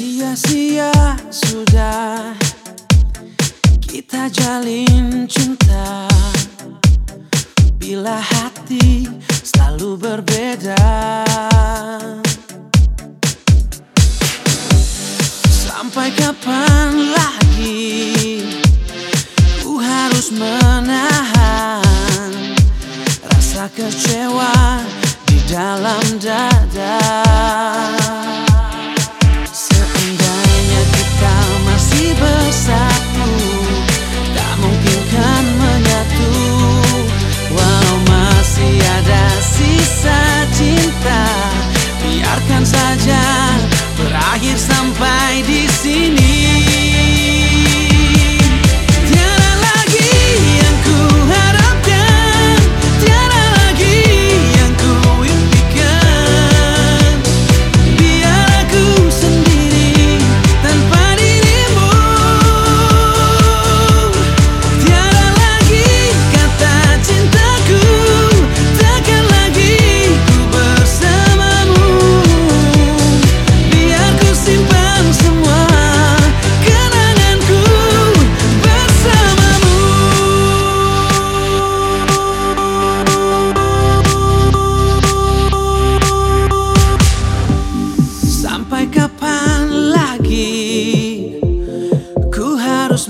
Sia-sia sudah kita jalin cinta, bila hati selalu berbeda. Sampai kapan lagi ku harus menahan rasa kecewa di dalam dada. Seandainya kita masih bersatu, tak mungkin kan menyatu. Walau masih ada sisa cinta, biarkan saja berakhir sampai di sini. Sampai kapan lagi ku harus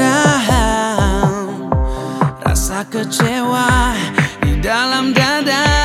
menahan rasa kecewa di dalam dada.